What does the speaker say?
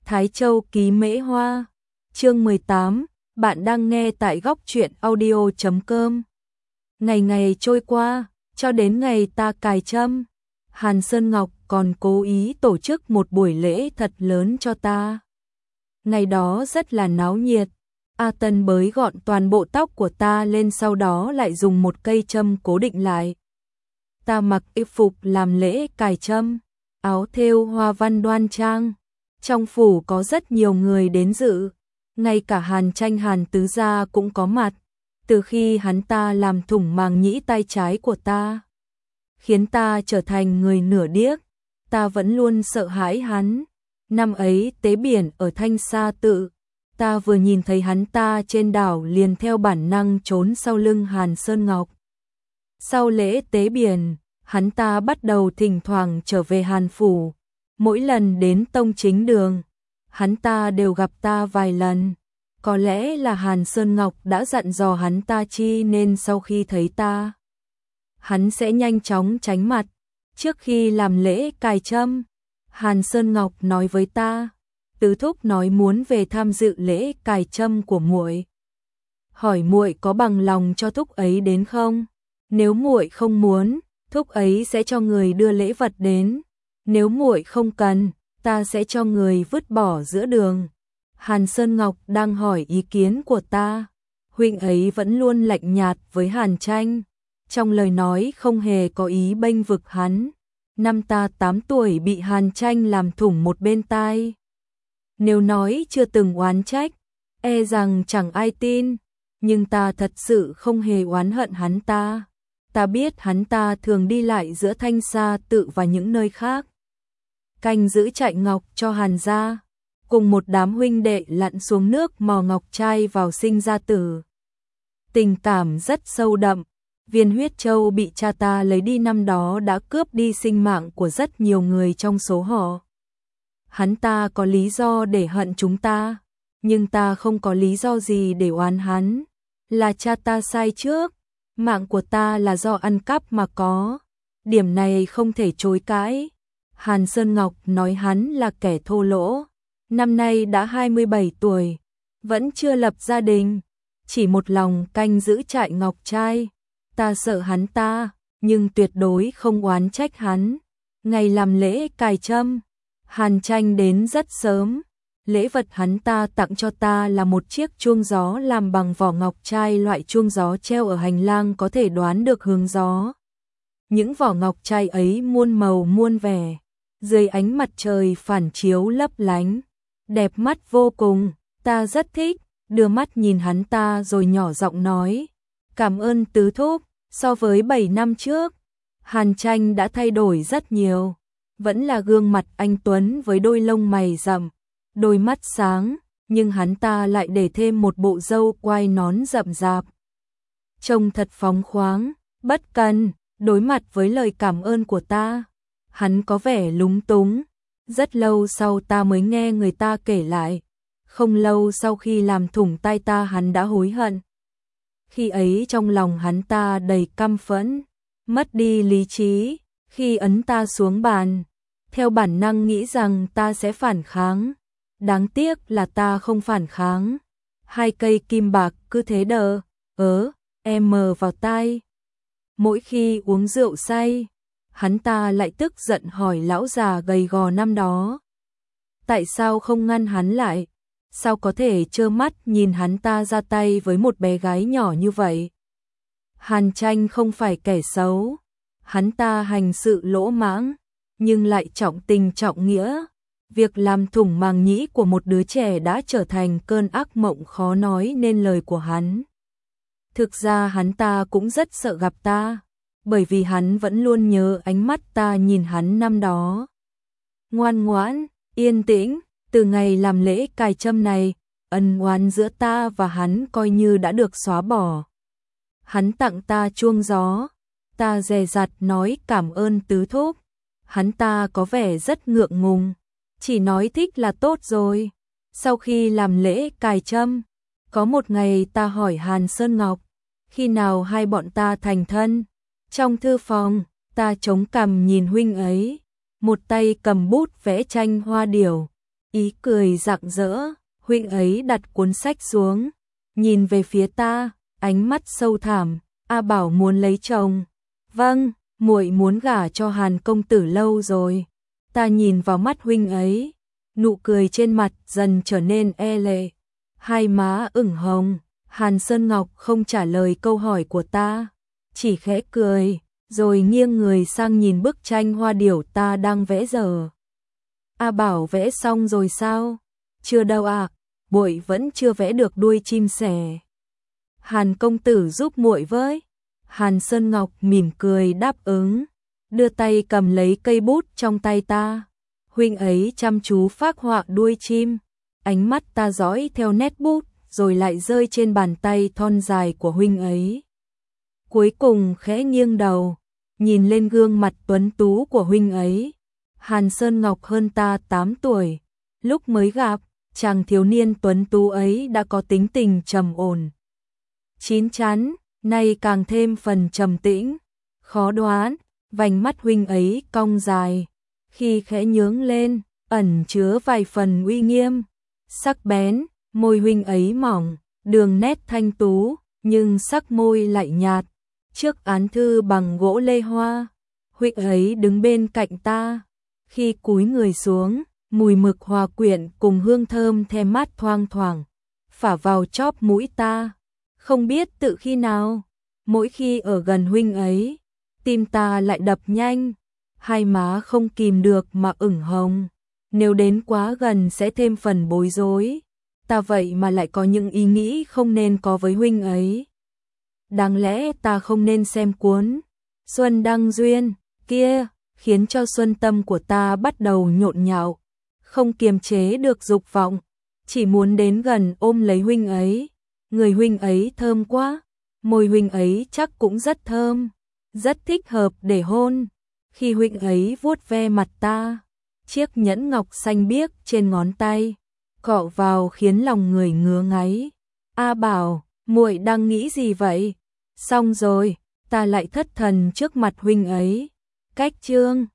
Thái Châu ký Mễ Hoa. Chương 18, bạn đang nghe tại góc truyện audio.com. Ngày ngày trôi qua, cho đến ngày ta cài trâm, Hàn Sơn Ngọc còn cố ý tổ chức một buổi lễ thật lớn cho ta. Ngày đó rất là náo nhiệt. A Tân bới gọn toàn bộ tóc của ta lên, sau đó lại dùng một cây châm cố định lại. Ta mặc y phục làm lễ cài trâm, áo thêu hoa văn đoan trang. Trong phủ có rất nhiều người đến dự, ngay cả Hàn Tranh Hàn tứ gia cũng có mặt. Từ khi hắn ta làm thủng màng nhĩ tay trái của ta, khiến ta trở thành người nửa điếc, ta vẫn luôn sợ hãi hắn. Năm ấy tế biển ở Thanh Sa Tự, ta vừa nhìn thấy hắn ta trên đảo liền theo bản năng trốn sau lưng Hàn Sơn Ngọc. Sau lễ tế biển, hắn ta bắt đầu thỉnh thoảng trở về Hàn phủ. Mỗi lần đến Tông Chính Đường, hắn ta đều gặp ta vài lần. Có lẽ là Hàn Sơn Ngọc đã dặn dò hắn ta chi nên sau khi thấy ta, hắn sẽ nhanh chóng tránh mặt. Trước khi làm lễ cài trâm, Hàn Sơn Ngọc nói với ta, tứ thúc nói muốn về tham dự lễ cài trâm của muội. Hỏi muội có bằng lòng cho thúc ấy đến không? Nếu muội không muốn, thúc ấy sẽ cho người đưa lễ vật đến. Nếu muội không cần, ta sẽ cho người vứt bỏ giữa đường. Hàn Sơn Ngọc đang hỏi ý kiến của ta. Huynh ấy vẫn luôn lạnh nhạt với Hàn Tranh, trong lời nói không hề có ý bênh vực hắn. Năm ta 8 tuổi bị Hàn Tranh làm thủng một bên tai. Nếu nói chưa từng oán trách, e rằng chẳng ai tin, nhưng ta thật sự không hề oán hận hắn ta. Ta biết hắn ta thường đi lại giữa Thanh Sa Tự và những nơi khác, canh giữ trại ngọc cho Hàn gia, cùng một đám huynh đệ lặn xuống nước mò ngọc trai vào sinh ra tử. Tình cảm rất sâu đậm. Viên huyết châu bị cha ta lấy đi năm đó đã cướp đi sinh mạng của rất nhiều người trong số họ. Hắn ta có lý do để hận chúng ta, nhưng ta không có lý do gì để oán hắn. Là cha ta sai trước, mạng của ta là do ăn cắp mà có. Điểm này không thể chối cãi. Hàn Sơn Ngọc nói hắn là kẻ thô lỗ, năm nay đã 27 tuổi, vẫn chưa lập gia đình, chỉ một lòng canh giữ trại ngọc trai. Ta sợ hắn ta, nhưng tuyệt đối không oán trách hắn. Ngày làm lễ cài trâm, Hàn Tranh đến rất sớm. Lễ vật hắn ta tặng cho ta là một chiếc chuông gió làm bằng vỏ ngọc trai, loại chuông gió treo ở hành lang có thể đoán được hướng gió. Những vỏ ngọc trai ấy muôn màu muôn vẻ, dưới ánh mặt trời phản chiếu lấp lánh, đẹp mắt vô cùng. Ta rất thích, đưa mắt nhìn hắn ta rồi nhỏ giọng nói, cảm ơn tứ thúc. So với 7 năm trước, Hàn Tranh đã thay đổi rất nhiều. Vẫn là gương mặt anh tuấn với đôi lông mày rậm, đôi mắt sáng, nhưng hắn ta lại để thêm một bộ râu quai nón rậm rạp. Trông thật phóng khoáng, bất cần. Đối mặt với lời cảm ơn của ta, hắn có vẻ lúng túng. Rất lâu sau ta mới nghe người ta kể lại, không lâu sau khi làm thủng tai ta hắn đã hối hận. Khi ấy trong lòng hắn ta đầy căm phẫn, mất đi lý trí. Khi ấn ta xuống bàn, theo bản năng nghĩ rằng ta sẽ phản kháng. Đáng tiếc là ta không phản kháng. 2 cây kim bạc cứ thế đờ vào tai. Mỗi khi uống rượu say, hắn ta lại tức giận hỏi lão già gầy gò năm đó, tại sao không ngăn hắn lại? Sao có thể trơ mắt nhìn hắn ta ra tay với một bé gái nhỏ như vậy? Hàn Tranh không phải kẻ xấu, hắn ta hành sự lỗ mãng, nhưng lại trọng tình trọng nghĩa. Việc làm thủng màng nhĩ của một đứa trẻ đã trở thành cơn ác mộng khó nói nên lời của hắn. Thực ra hắn ta cũng rất sợ gặp ta, bởi vì hắn vẫn luôn nhớ ánh mắt ta nhìn hắn năm đó. Ngoan ngoãn, yên tĩnh. Từ ngày làm lễ cài trâm này, ân oán giữa ta và hắn coi như đã được xóa bỏ. Hắn tặng ta chuông gió, ta dè dặt nói cảm ơn tứ thúc. Hắn ta có vẻ rất ngượng ngùng, chỉ nói thích là tốt rồi. Sau khi làm lễ cài trâm, có một ngày ta hỏi Hàn Sơn Ngọc, khi nào hai bọn ta thành thân? Trong thư phòng, ta chống cằm nhìn huynh ấy, một tay cầm bút vẽ tranh hoa điểu, ý cười rạng rỡ, huynh ấy đặt cuốn sách xuống, nhìn về phía ta, ánh mắt sâu thẳm, A Bảo muốn lấy chồng. Vâng, muội muốn gả cho Hàn công tử lâu rồi. Ta nhìn vào mắt huynh ấy, nụ cười trên mặt dần trở nên e lệ, hai má ửng hồng. Hàn Sơn Ngọc không trả lời câu hỏi của ta, chỉ khẽ cười, rồi nghiêng người sang nhìn bức tranh hoa điểu ta đang vẽ giờ. A Bảo vẽ xong rồi sao? Chưa đâu ạ, muội vẫn chưa vẽ được đuôi chim sẻ. Hàn công tử giúp muội với. Hàn Sơn Ngọc mỉm cười đáp ứng, đưa tay cầm lấy cây bút trong tay ta. Huynh ấy chăm chú phác họa đuôi chim, ánh mắt ta dõi theo nét bút, rồi lại rơi trên bàn tay thon dài của huynh ấy. Cuối cùng khẽ nghiêng đầu, nhìn lên gương mặt tuấn tú của huynh ấy. Hàn Sơn Ngọc hơn ta 8 tuổi, lúc mới gặp, chàng thiếu niên tuấn tú ấy đã có tính tình trầm ổn, chín chắn, nay càng thêm phần trầm tĩnh, khó đoán. Vành mắt huynh ấy cong dài, khi khẽ nhướng lên, ẩn chứa vài phần uy nghiêm, sắc bén. Môi huynh ấy mỏng, đường nét thanh tú, nhưng sắc môi lại nhạt. Trước án thư bằng gỗ lê hoa, huynh ấy đứng bên cạnh ta. Khi cúi người xuống, mùi mực hòa quyện cùng hương thơm the mát thoang thoảng, phả vào chóp mũi ta. Không biết tự khi nào, mỗi khi ở gần huynh ấy, tim ta lại đập nhanh, hai má không kìm được mà ửng hồng. Nếu đến quá gần sẽ thêm phần bối rối. Ta vậy mà lại có những ý nghĩ không nên có với huynh ấy. Đáng lẽ ta không nên xem cuốn Xuân Đăng Duyên kia, khiến cho xuân tâm của ta bắt đầu nhộn nhạo, không kiềm chế được dục vọng, chỉ muốn đến gần ôm lấy huynh ấy. Người huynh ấy thơm quá, môi huynh ấy chắc cũng rất thơm, rất thích hợp để hôn. Khi huynh ấy vuốt ve mặt ta, chiếc nhẫn ngọc xanh biếc trên ngón tay cọ vào khiến lòng người ngứa ngáy. A Bảo, muội đang nghĩ gì vậy? Xong rồi, ta lại thất thần trước mặt huynh ấy. Cách chương